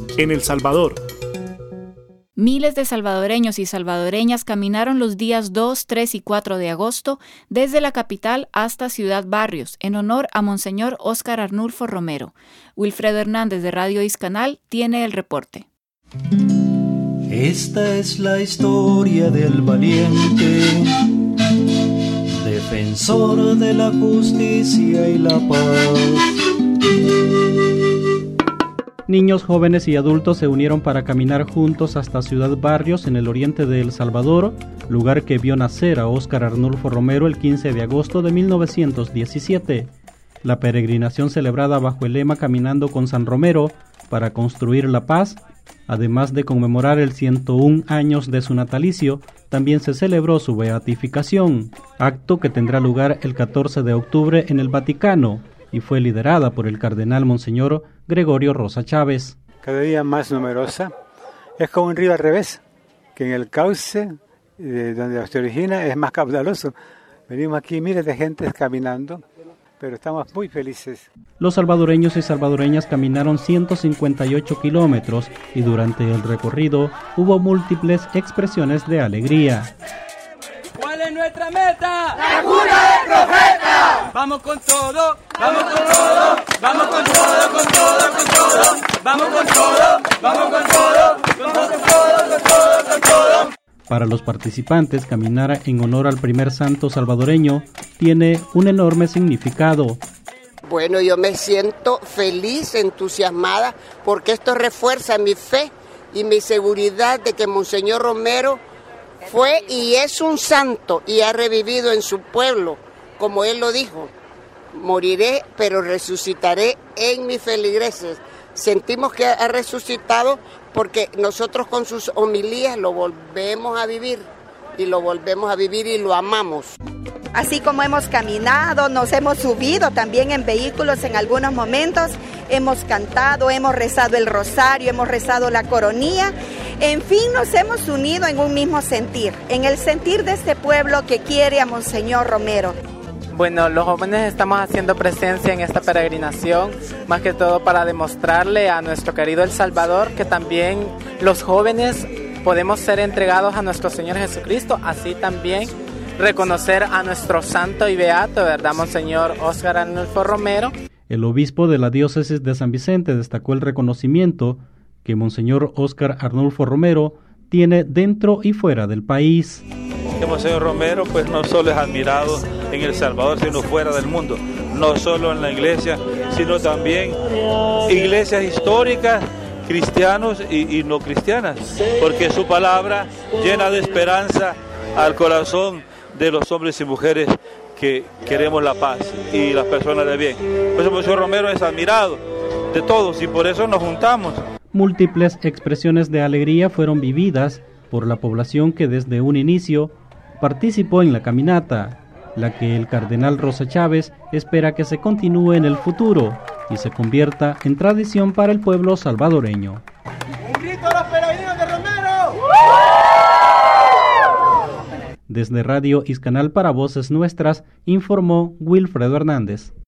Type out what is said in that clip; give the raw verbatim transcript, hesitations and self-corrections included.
en El Salvador. Miles de salvadoreños y salvadoreñas caminaron los días dos, tres y cuatro de agosto desde la capital hasta Ciudad Barrios en honor a Monseñor Óscar Arnulfo Romero. Wilfredo Hernández de Radio Iscanal tiene el reporte. Esta es la historia del valiente, defensor de la justicia y la paz. Niños, jóvenes y adultos se unieron para caminar juntos hasta Ciudad Barrios, en el oriente de El Salvador, lugar que vio nacer a Óscar Arnulfo Romero el quince de agosto de mil novecientos diecisiete. La peregrinación celebrada bajo el lema Caminando con San Romero para construir la paz, además de conmemorar el ciento un años de su natalicio, también se celebró su beatificación, acto que tendrá lugar el catorce de octubre en el Vaticano, y fue liderada por el cardenal Monseñor Gregorio Rosa Chávez. Cada día más numerosa, es como un río al revés, que en el cauce de donde se origina es más caudaloso. Venimos aquí miles de gente caminando, pero estamos muy felices. Los salvadoreños y salvadoreñas caminaron ciento cincuenta y ocho kilómetros y durante el recorrido hubo múltiples expresiones de alegría. ¿Cuál es nuestra meta? ¡La cuna del profeta! Vamos con todo, vamos con todo, vamos con todo, con todo, con todo, vamos con todo, vamos con todo, con todo, con todo, con todo, con todo. Para los participantes, caminar en honor al primer santo salvadoreño tiene un enorme significado. Bueno, yo me siento feliz, entusiasmada, porque esto refuerza mi fe y mi seguridad de que Monseñor Romero fue y es un santo y ha revivido en su pueblo, como él lo dijo. Moriré, pero resucitaré en mis feligreses. Sentimos que ha resucitado porque nosotros con sus homilías lo volvemos a vivir y lo volvemos a vivir y lo amamos. Así como hemos caminado, nos hemos subido también en vehículos en algunos momentos, hemos cantado, hemos rezado el rosario, hemos rezado la coronía. En fin, nos hemos unido en un mismo sentir, en el sentir de este pueblo que quiere a Monseñor Romero. Bueno, los jóvenes estamos haciendo presencia en esta peregrinación, más que todo para demostrarle a nuestro querido El Salvador que también los jóvenes podemos ser entregados a nuestro Señor Jesucristo, así también reconocer a nuestro santo y beato, ¿verdad, Monseñor Óscar Arnulfo Romero? El obispo de la diócesis de San Vicente destacó el reconocimiento que Monseñor Óscar Arnulfo Romero tiene dentro y fuera del país. Que Monseñor Romero pues no solo es admirado en El Salvador, sino fuera del mundo, no solo en la iglesia, sino también iglesias históricas, cristianos y, y no cristianas, porque su palabra llena de esperanza al corazón de los hombres y mujeres que queremos la paz y las personas de bien. Por eso Monseñor Romero es admirado de todos y por eso nos juntamos. Múltiples expresiones de alegría fueron vividas por la población que desde un inicio participó en la caminata, la que el cardenal Rosa Chávez espera que se continúe en el futuro y se convierta en tradición para el pueblo salvadoreño. ¡Un grito a los peregrinos de Romero! Desde Radio Iscanal para Voces Nuestras, informó Wilfredo Hernández.